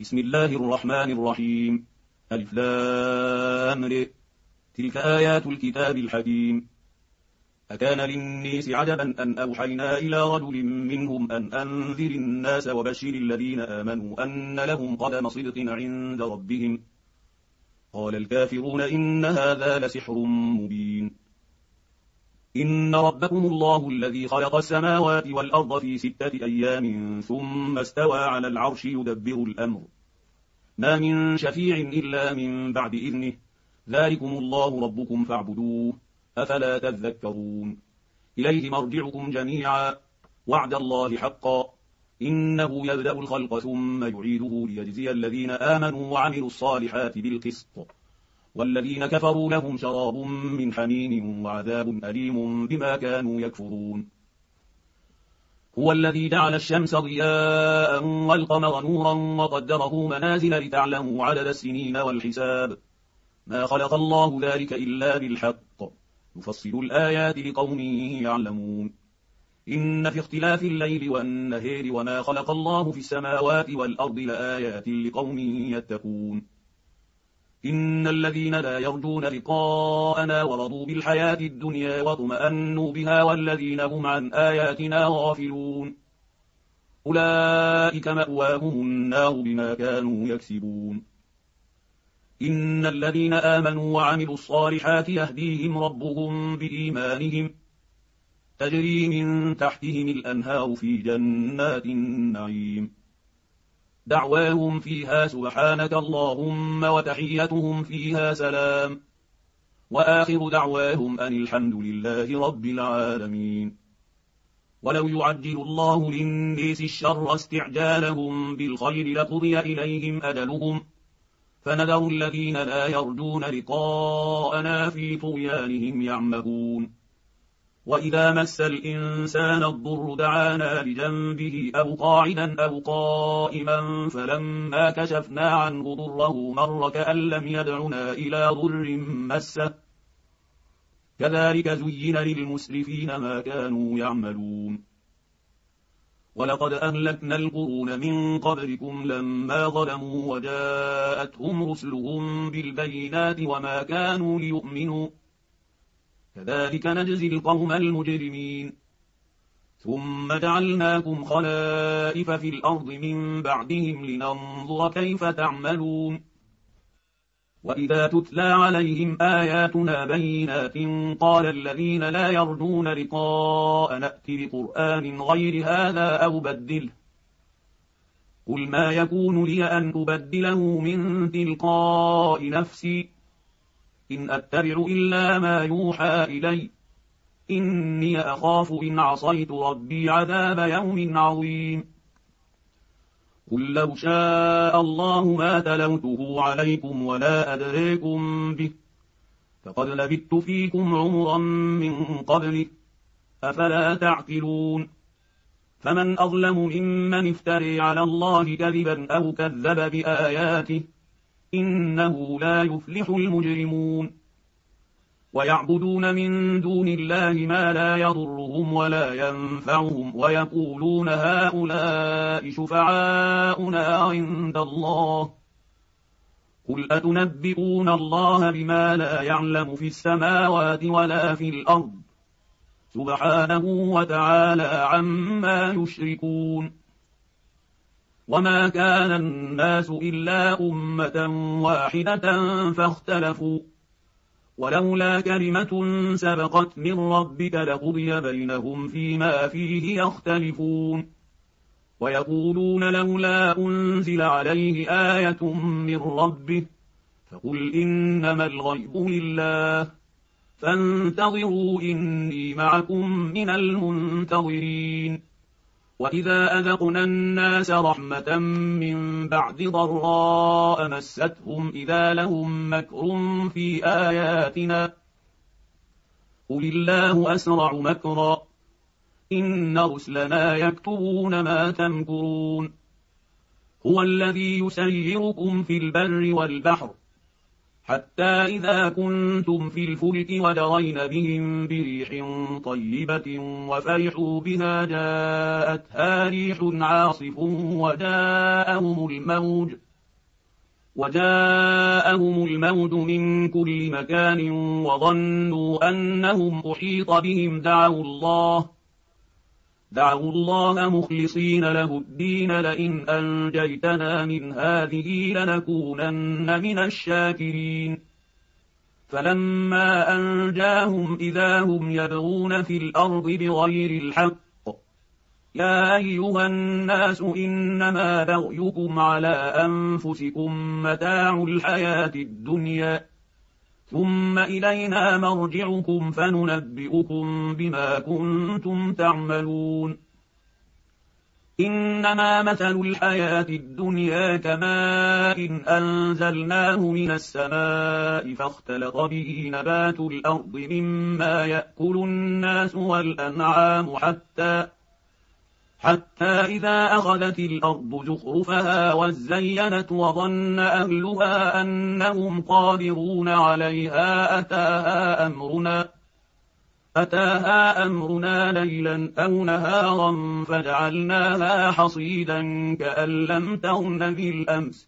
بسم الله الرحمن الرحيم. ألف لام ر. تلك آيات الكتاب الحكيم. أكان للناس عجبا أن أوحينا إلى رجل منهم أن أنذر الناس وبشر الذين آمنوا أن لهم قدم صدق عند ربهم. قال الكافرون إن هذا لسحر مبين. إن ربكم الله الذي خلق السماوات والأرض في 6 أيام ثم استوى على العرش يدبر الأمر. ما من شفيع إلا من بعد إذنه. ذلكم الله ربكم فاعبدوه. أفلا تذكرون. إليه مرجعكم جميعا. وعد الله حقا. إنه يبدأ الخلق ثم يعيده ليجزي الذين آمنوا وعملوا الصالحات بالقسط. والذين كفروا لهم شراب من حميم وعذاب أليم بما كانوا يكفرون. هو الذي جعل الشمس ضياء والقمر نورا وقدره منازل لتعلموا عدد السنين والحساب. ما خلق الله ذلك إلا بالحق. يفصل الآيات لقوم يعلمون. إن في اختلاف الليل والنهار وما خلق الله في السماوات والأرض لآيات لقوم يتقون. إن الذين لا يرجون لقاءنا ورضوا بالحياة الدنيا واطمأنوا بها والذين هم عن آياتنا غافلون أولئك مأواهم النار بما كانوا يكسبون. إن الذين آمنوا وعملوا الصالحات يهديهم ربهم بإيمانهم تجري من تحتهم الأنهار في جنات النعيم. دعواهم فيها سبحانك اللهم وتحيتهم فيها سلام. وآخر دعواهم أن الحمد لله رب العالمين. ولو يعجل الله للناس الشر استعجالهم بالخير لقضي إليهم أجلهم فنذر الذين لا يرجون لقاءنا في طغيانهم يعمهون. وإذا مس الإنسان الضر دعانا لجنبه أو قاعدا أو قائما فلما كشفنا عنه ضره مر كأن لم يدعنا إلى ضر مسه. كذلك زين للمسرفين ما كانوا يعملون. ولقد أهلكنا القرون من قبلكم لما ظلموا وجاءتهم رسلهم بالبينات وما كانوا ليؤمنوا. كذلك نجزي القوم المجرمين. ثم جعلناكم خلائف في الأرض من بعدهم لننظر كيف تعملون. وإذا تتلى عليهم آياتنا بينات قال الذين لا يرجون لقاء نأت بقرآن غير هذا أو بدله. قل ما يكون لي أن أبدله من تلقاء نفسي إن أتبع إلا ما يوحى إلي إني أخاف إن عصيت ربي عذاب يوم عظيم. قل لو شاء الله ما تلوته عليكم ولا أدريكم به فقد لبثت فيكم عمرا من قبله أفلا تعقلون. فمن أظلم ممن افتري على الله كذبا أو كذب بآياته إنه لا يفلح المجرمون. ويعبدون من دون الله ما لا يضرهم ولا ينفعهم ويقولون هؤلاء شفعاؤنا عند الله. قل أتنبئون الله بما لا يعلم في السماوات ولا في الأرض سبحانه وتعالى عما يشركون. وما كان الناس إلا أمة واحدة فاختلفوا ولولا كلمة سبقت من ربك لقضي بينهم فيما فيه يختلفون. ويقولون لولا أنزل عليه آية من ربه فقل إنما الغيب لله فانتظروا إني معكم من المنتظرين. وإذا أذقنا الناس رحمة من بعد ضراء مستهم إذا لهم مكر في آياتنا قل الله أسرع مكرا إن رسلنا يكتبون ما تمكرون. هو الذي يسيركم في البر والبحر حتى إذا كنتم في الفلك وجرين بهم بريح طيبة وفرحوا بها جاءتها ريح عاصف وجاءهم الموج وجاءهم الموت من كل مكان وظنوا أنهم أحيط بهم دعوا الله مخلصين له الدين لئن أنجيتنا من هذه لنكونن من الشاكرين. فلما أنجاهم إذا هم يبغون في الأرض بغير الحق. يا أيها الناس إنما بغيكم على أنفسكم متاع الحياة الدنيا ثم إلينا مرجعكم فننبئكم بما كنتم تعملون. إنما مثل الحياة الدنيا كماء أنزلناه من السماء فاختلط به نبات الأرض مما يأكل الناس والأنعام حتى إذا أخذت الأرض زخرفها وزينت وظن أهلها أنهم قادرون عليها أتاها أمرنا ليلا أو نهارا فجعلناها حصيدا كأن لم تغن بالأمس.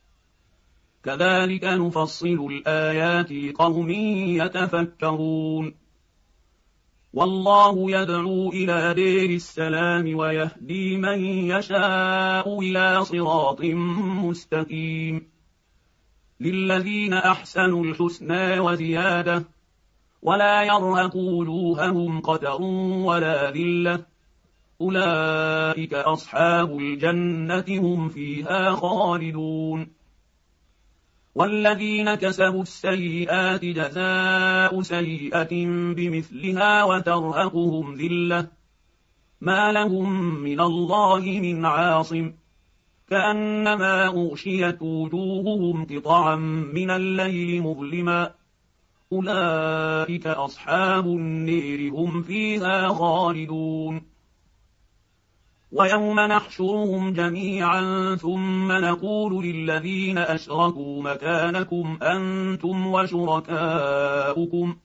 كذلك نفصل الآيات لقوم يتفكرون. والله يدعو إلى دير السلام ويهدي من يشاء إلى صراط مستقيم. للذين أحسنوا الحسنى وزيادة ولا يرهق وجوههم قتر ولا ذلة أولئك أصحاب الجنة هم فيها خالدون. والذين كسبوا السيئات جزاء سيئة بمثلها وترهقهم ذلة ما لهم من الله من عاصم كأنما أغشيت وجوههم قطعا من الليل مظلما أولئك أصحاب النير هم فيها خالدون. ويوم نحشرهم جميعا ثم نقول للذين أشركوا مكانكم أنتم وشركاؤكم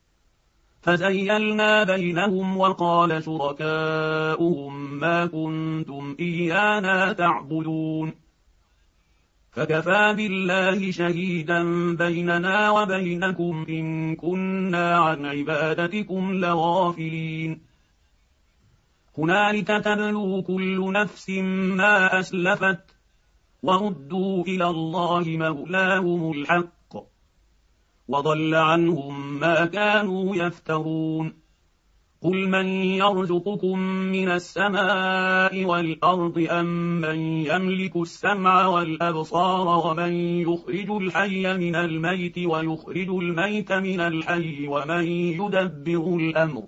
فزيلنا بينهم وقال شركاؤهم ما كنتم إيانا تعبدون فكفى بالله شهيدا بيننا وبينكم إن كنا عن عبادتكم لغافلين. هنالك تبلو كل نفس ما أسلفت وردوا إلى الله مولاهم الحق وضل عنهم ما كانوا يفترون. قل من يرزقكم من السماء والأرض أم من يملك السمع والأبصار ومن يخرج الحي من الميت ويخرج الميت من الحي ومن يدبر الأمر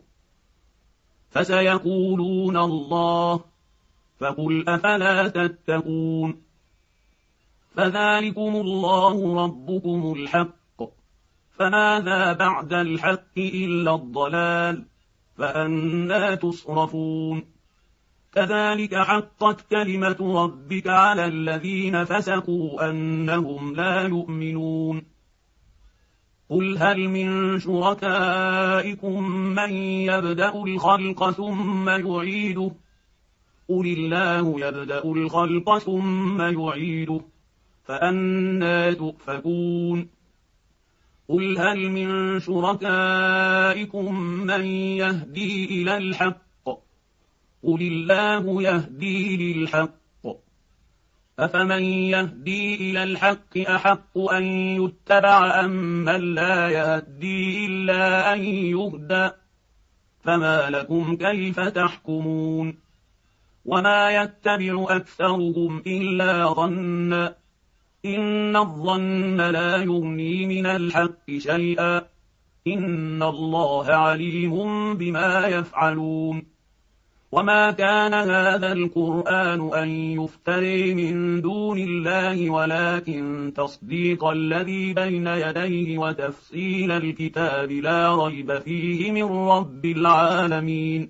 فسيقولون الله فقل أفلا تتقون. فذلكم الله ربكم الحق فماذا بعد الحق إلا الضلال فأنى تصرفون. كذلك حقت كلمة ربك على الذين فسقوا أنهم لا يؤمنون. قل هل من شركائكم من يبدأ الخلق ثم يعيده قل الله يبدأ الخلق ثم يعيده فأنى تؤفكون. قل هل من شركائكم من يهدي إلى الحق قل الله يهدي للحق أفمن يهدي إلى الحق أحق أن يتبع أم من لا يهدي إلا أن يهدى فما لكم كيف تحكمون. وما يتبع أكثرهم إلا ظنا إن الظن لا يغني من الحق شيئا إن الله عليم بما يفعلون. وما كان هذا القرآن أن يفتري من دون الله ولكن تصديق الذي بين يديه وتفصيل الكتاب لا ريب فيه من رب العالمين.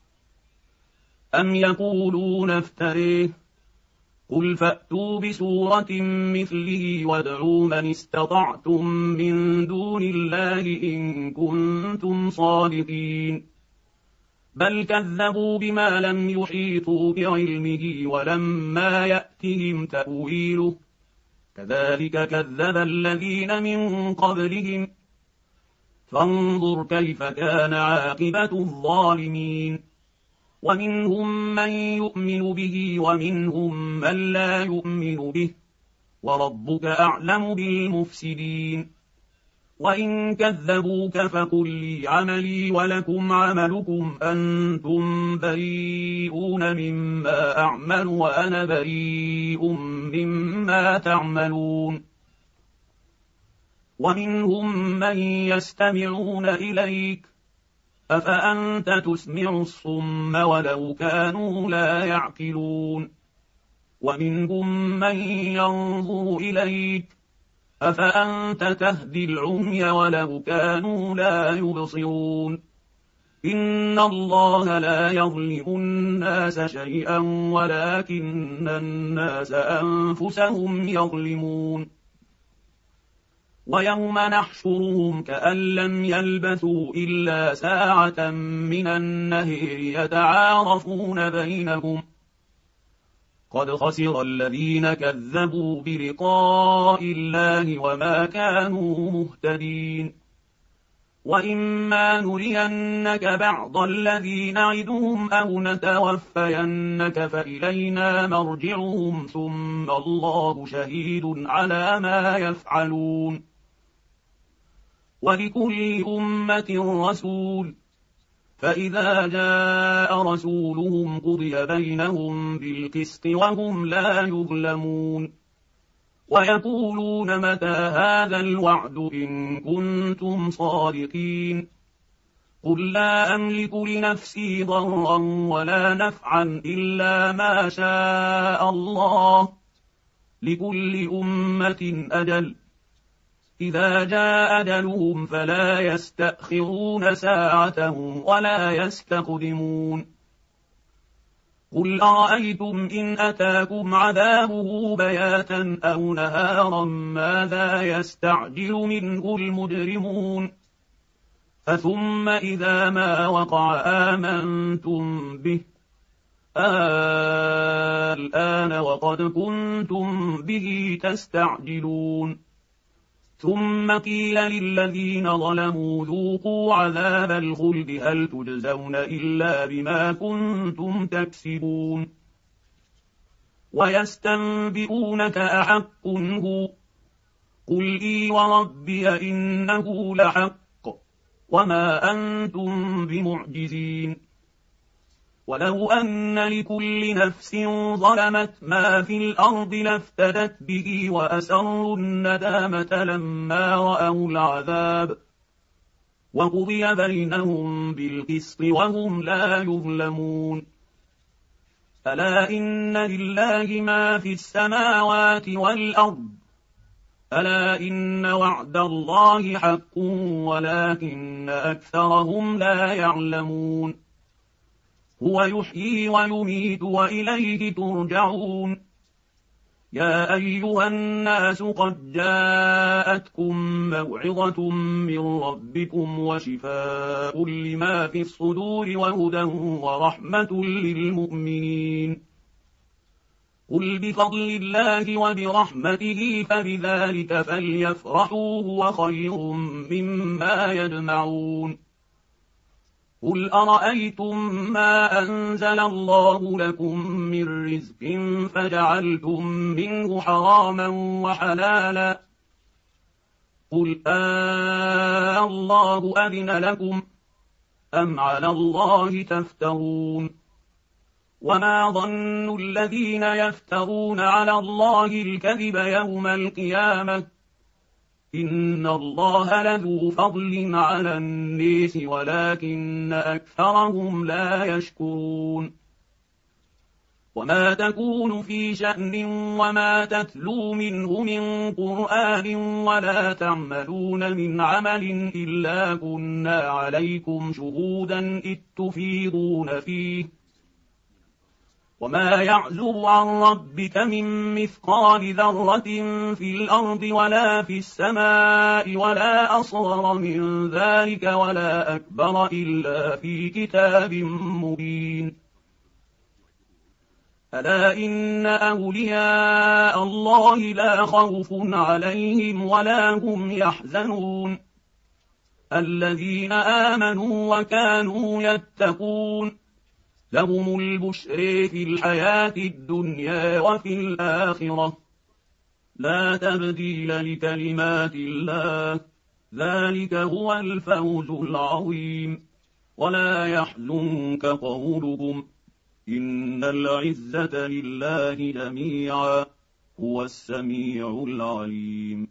أم يقولون افتريه قل فأتوا بسورة مثله وادعوا من استطعتم من دون الله إن كنتم صادقين. بل كذبوا بما لم يحيطوا بعلمه ولما يأتهم تأويله كذلك كذب الذين من قبلهم فانظر كيف كان عاقبة الظالمين ومنهم من يؤمن به ومنهم من لا يؤمن به وربك أعلم بالمفسدين وإن كذبوك فقل لي عملي ولكم عملكم أنتم بريئون مما أعمل وأنا بريء مما تعملون ومنهم من يستمعون إليك أفأنت تسمع الصم ولو كانوا لا يعقلون ومنهم من ينظر إليك أفأنت تهدي العمي ولو كانوا لا يبصرون إن الله لا يظلم الناس شيئا ولكن الناس أنفسهم يظلمون ويوم نحشرهم كأن لم يلبثوا إلا ساعة من النهر يتعارفون بينهم قد خسر الذين كذبوا بلقاء الله وما كانوا مهتدين وإما نرينك بعض الذي نعدهم أو نتوفينك فإلينا مرجعهم ثم الله شهيد على ما يفعلون ولكل أمة رسول فإذا جاء رسولهم قضي بينهم بالقسط وهم لا يظلمون ويقولون متى هذا الوعد إن كنتم صادقين قل لا أملك لنفسي ضرا ولا نفعا إلا ما شاء الله لكل أمة أجل إذا جاء أجلهم فلا يستأخرون ساعة ولا يستقدمون قل أرأيتم إن أتاكم عذابه بياتا أو نهارا ماذا يستعجل منه المجرمون فثم إذا ما وقع آمنتم به الآن وقد كنتم به تستعجلون ثم قيل للذين ظلموا ذوقوا عذاب الخلد هل تجزون إلا بما كنتم تكسبون ويستنبئونك أحق هو قل إي وربي إنه لحق وما أنتم بمعجزين ولو أن لكل نفس ظلمت ما في الأرض لافتدت به وأسروا الندامة لما رأوا العذاب وقضي بينهم بالقسط وهم لا يظلمون ألا إن لله ما في السماوات والأرض ألا إن وعد الله حق ولكن أكثرهم لا يعلمون هو يحيي ويميت وإليه ترجعون يا أيها الناس قد جاءتكم موعظة من ربكم وشفاء لما في الصدور وهدى ورحمة للمؤمنين قل بفضل الله وبرحمته فبذلك فليفرحوا هو خير مما يجمعون قل أرأيتم ما أنزل الله لكم من رزق فجعلتم منه حراما وحلالا قل الله أذن لكم أم على الله تفترون وما ظن الذين يفترون على الله الكذب يوم القيامة إن الله لذو فضل على الناس ولكن أكثرهم لا يشكرون وما تكون في شأن وما تتلو منه من قرآن ولا تعملون من عمل إلا كنا عليكم شهودا إذ تفيضون فيه وما يعزب عن ربك من مثقال ذرة في الأرض ولا في السماء ولا أصغر من ذلك ولا أكبر إلا في كتاب مبين ألا إن أولياء الله لا خوف عليهم ولا هم يحزنون الذين آمنوا وكانوا يتقون لهم البشر في الحياة الدنيا وفي الآخرة لا تبديل لكلمات الله ذلك هو الفوز العظيم ولا يحزنك قولهم إن العزة لله جميعا هو السميع العليم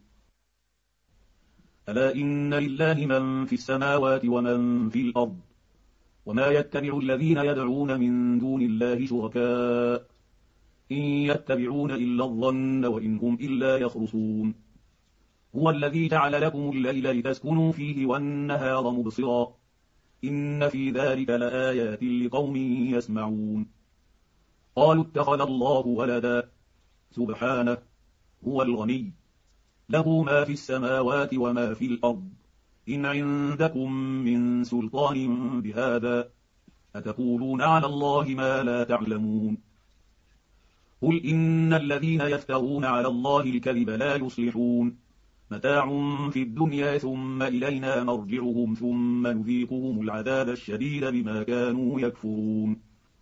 ألا إن لله من في السماوات ومن في الأرض وما يتبع الذين يدعون من دون الله شركاء إن يتبعون إلا الظن وإن هم إلا يخرصون هو الذي جعل لكم الليل لتسكنوا فيه والنهار مبصرا إن في ذلك لآيات لقوم يسمعون قالوا اتخذ الله ولدا سبحانه هو الغني له ما في السماوات وما في الأرض إن عندكم من سلطان بهذا أتقولون على الله ما لا تعلمون قل إن الذين يفترون على الله الكذب لا يصلحون متاع في الدنيا ثم إلينا مرجعهم ثم نذيقهم العذاب الشديد بما كانوا يكفرون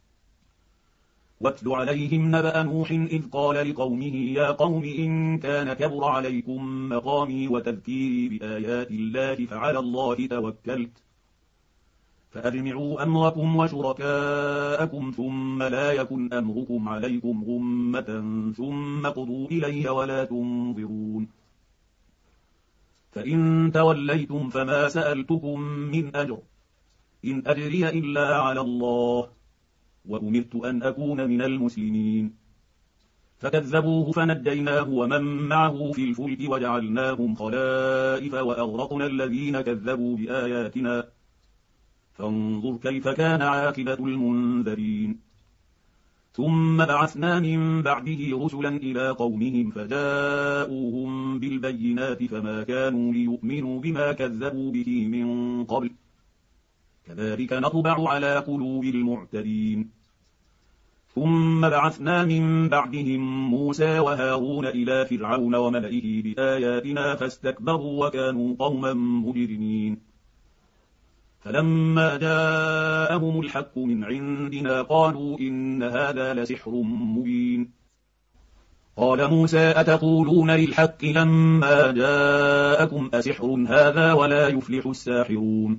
واتل عليهم نبأ نوح إذ قال لقومه يا قوم إن كان كبر عليكم مقامي وتذكيري بآيات الله فعلى الله توكلت فأجمعوا أمركم وشركاءكم ثم لا يكن أمركم عليكم غمة ثم قضوا إلي ولا تنظرون فإن توليتم فما سألتكم من أجر إن أجري إلا على الله وأمرت أن أكون من المسلمين فكذبوه فنجيناه ومن معه في الفلك وجعلناهم خلائف وأغرقنا الذين كذبوا بآياتنا فانظر كيف كان عاقبة المنذرين ثم بعثنا من بعده رسلا إلى قومهم فجاءوهم بالبينات فما كانوا ليؤمنوا بما كذبوا به من قبل كذلك نطبع على قلوب المعتدين ثم بعثنا من بعدهم موسى وهارون إلى فرعون وملئه بآياتنا فاستكبروا وكانوا قوما مجرمين فلما جاءهم الحق من عندنا قالوا إن هذا لسحر مبين قال موسى أتقولون للحق لما جاءكم أسحر هذا ولا يفلح الساحرون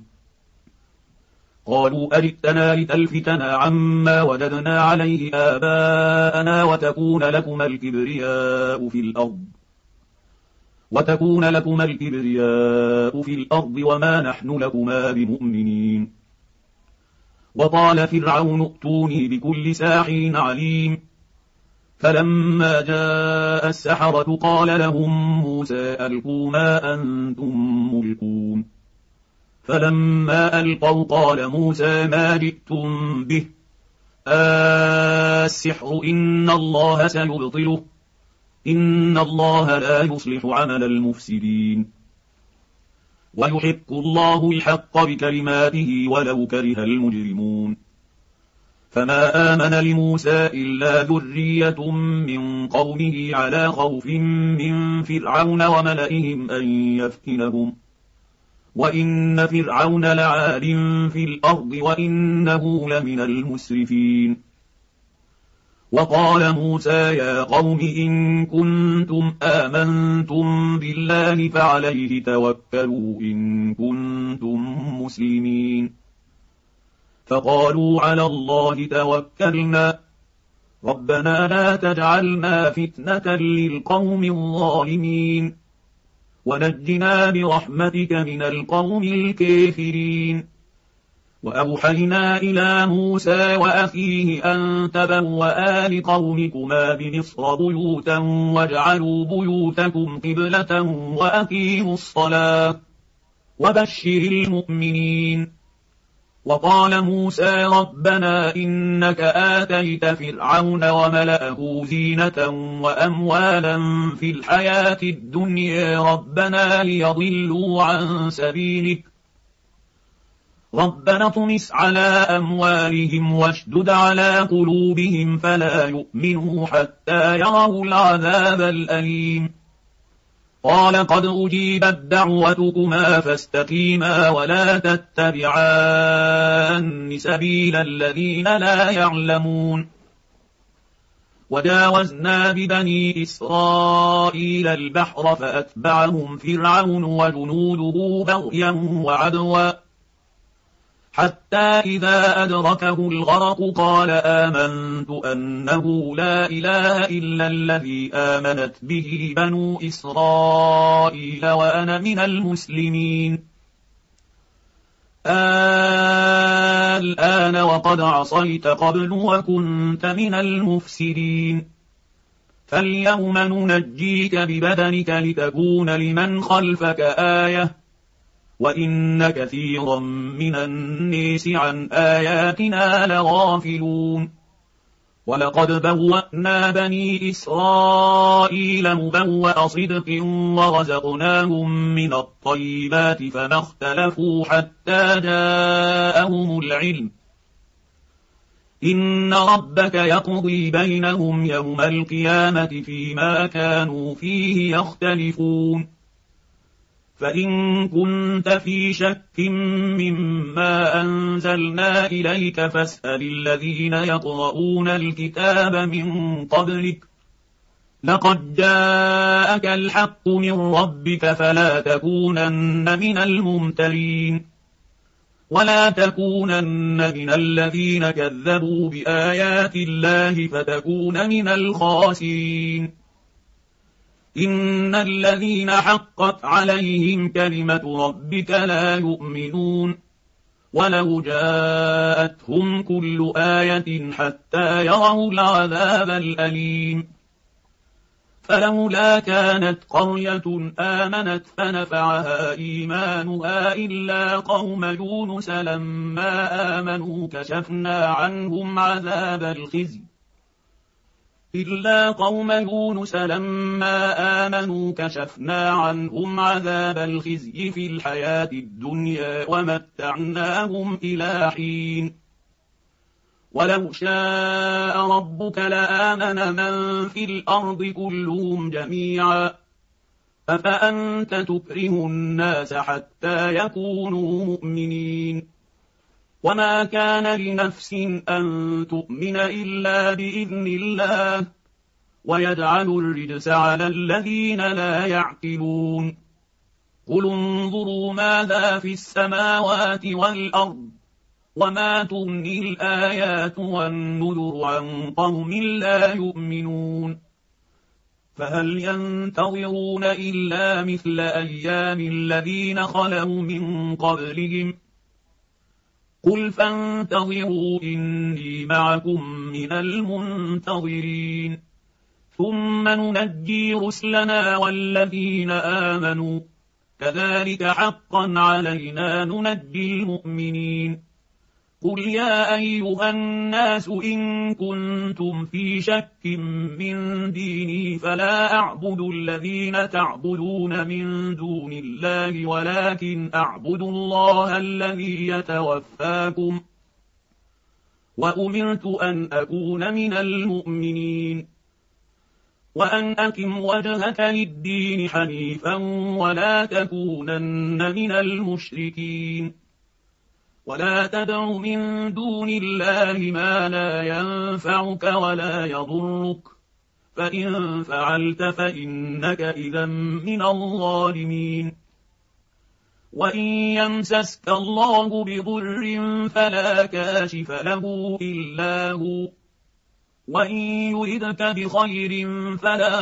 قالوا أجئتنا لتلفتنا عما وجدنا عليه آباءنا وتكون لكما الكبرياء في الأرض وما نحن لكما بمؤمنين وقال فرعون ائتوني بكل ساحر عليم فلما جاء السحرة قال لهم موسى ألقوا ما أنتم ملقون فلما ألقوا قال موسى ما جئتم به السحر إن الله سيبطله إن الله لا يصلح عمل المفسدين ويحق الله الحق بكلماته ولو كره المجرمون فما آمن لموسى إلا ذرية من قومه على خوف من فرعون وملئهم أن يفتنهم وإن فرعون لعال في الأرض وإنه لمن المسرفين وقال موسى يا قوم إن كنتم آمنتم بالله فعليه توكلوا إن كنتم مسلمين فقالوا على الله توكلنا ربنا لا تجعلنا فتنة للقوم الظالمين ونجنا برحمتك من القوم الكافرين وأوحينا إلى موسى وأخيه أن تبوآ لقومكما بمصر بيوتا واجعلوا بيوتكم قبلة وأقيموا الصلاة وبشر المؤمنين وقال موسى ربنا إنك آتيت فرعون وملأه زينة وأموالا في الحياة الدنيا ربنا ليضلوا عن سبيلك ربنا اطمس على أموالهم واشدد على قلوبهم فلا يؤمنوا حتى يروا العذاب الأليم قال قد أجيبت دعوتكما فاستقيما ولا تتبعان سبيل الذين لا يعلمون وجاوزنا ببني إسرائيل البحر فأتبعهم فرعون وجنوده بغيا وعدوا حتى إذا أدركه الغرق قال آمنت أنه لا إله إلا الذي آمنت به بنو إسرائيل وأنا من المسلمين الآن وقد عصيت قبل وكنت من المفسدين فاليوم ننجيك ببدنك لتكون لمن خلفك آية وإن كثيرا من الناس عن آياتنا لغافلون ولقد بوأنا بني إسرائيل مبوأ صدق ورزقناهم من الطيبات فما اختلفوا حتى جاءهم العلم إن ربك يقضي بينهم يوم القيامة فيما كانوا فيه يختلفون فإن كنت في شك مما أنزلنا إليك فاسأل الذين يقرؤون الكتاب من قبلك لقد جاءك الحق من ربك فلا تكونن من الممترين ولا تكونن من الذين كذبوا بآيات الله فتكون من الخاسرين إن الذين حقت عليهم كلمة ربك لا يؤمنون ولو جاءتهم كل آية حتى يروا العذاب الأليم فلولا كانت قرية آمنت فنفعها إيمانها إلا قوم يونس لما آمنوا كشفنا عنهم عذاب الخزي إلا قوم يونس لما آمنوا كشفنا عنهم عذاب الخزي في الحياة الدنيا ومتعناهم إلى حين ولو شاء ربك لآمن من في الأرض كلهم جميعا أفأنت تكره الناس حتى يكونوا مؤمنين وما كان لنفس أن تؤمن إلا بإذن الله ويجعل الرجس على الذين لا يعقلون قل انظروا ماذا في السماوات والأرض وما تغني الآيات والنذر عن قوم لا يؤمنون فهل ينتظرون إلا مثل أيام الذين خلوا من قبلهم قل فانتظروا إني معكم من المنتظرين ثم ننجي رسلنا والذين آمنوا كذلك حقا علينا ننجي المؤمنين قل يا أيها الناس إن كنتم في شك من ديني فلا أعبد الذين تعبدون من دون الله ولكن أعبد الله الذي يتوفاكم وأمرت أن أكون من المؤمنين وأن أقم وجهك للدين حنيفا ولا تكونن من المشركين ولا تدع من دون الله ما لا ينفعك ولا يضرك فإن فعلت فإنك إذا من الظالمين وإن يمسسك الله بضر فلا كاشف له إلا هو وإن يردك بخير فلا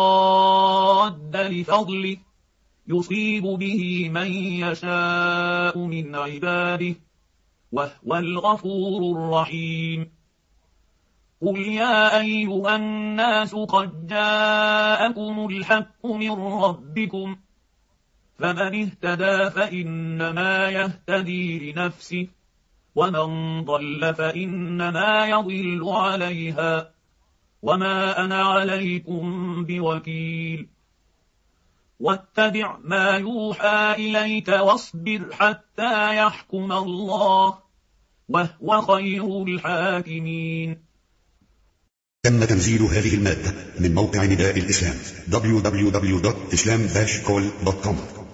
راد لفضله يصيب به من يشاء من عباده وهو الغفور الرحيم قل يا أيها الناس قد جاءكم الحق من ربكم فمن اهتدى فإنما يهتدي لنفسه ومن ضل فإنما يضل عليها وما أنا عليكم بوكيل واتبع ما يوحى إليك واصبر حتى يحكم الله وهو خير الحاكمين. تم تنزيل هذه المادة من موقع نداء الإسلام www.islam-call.com.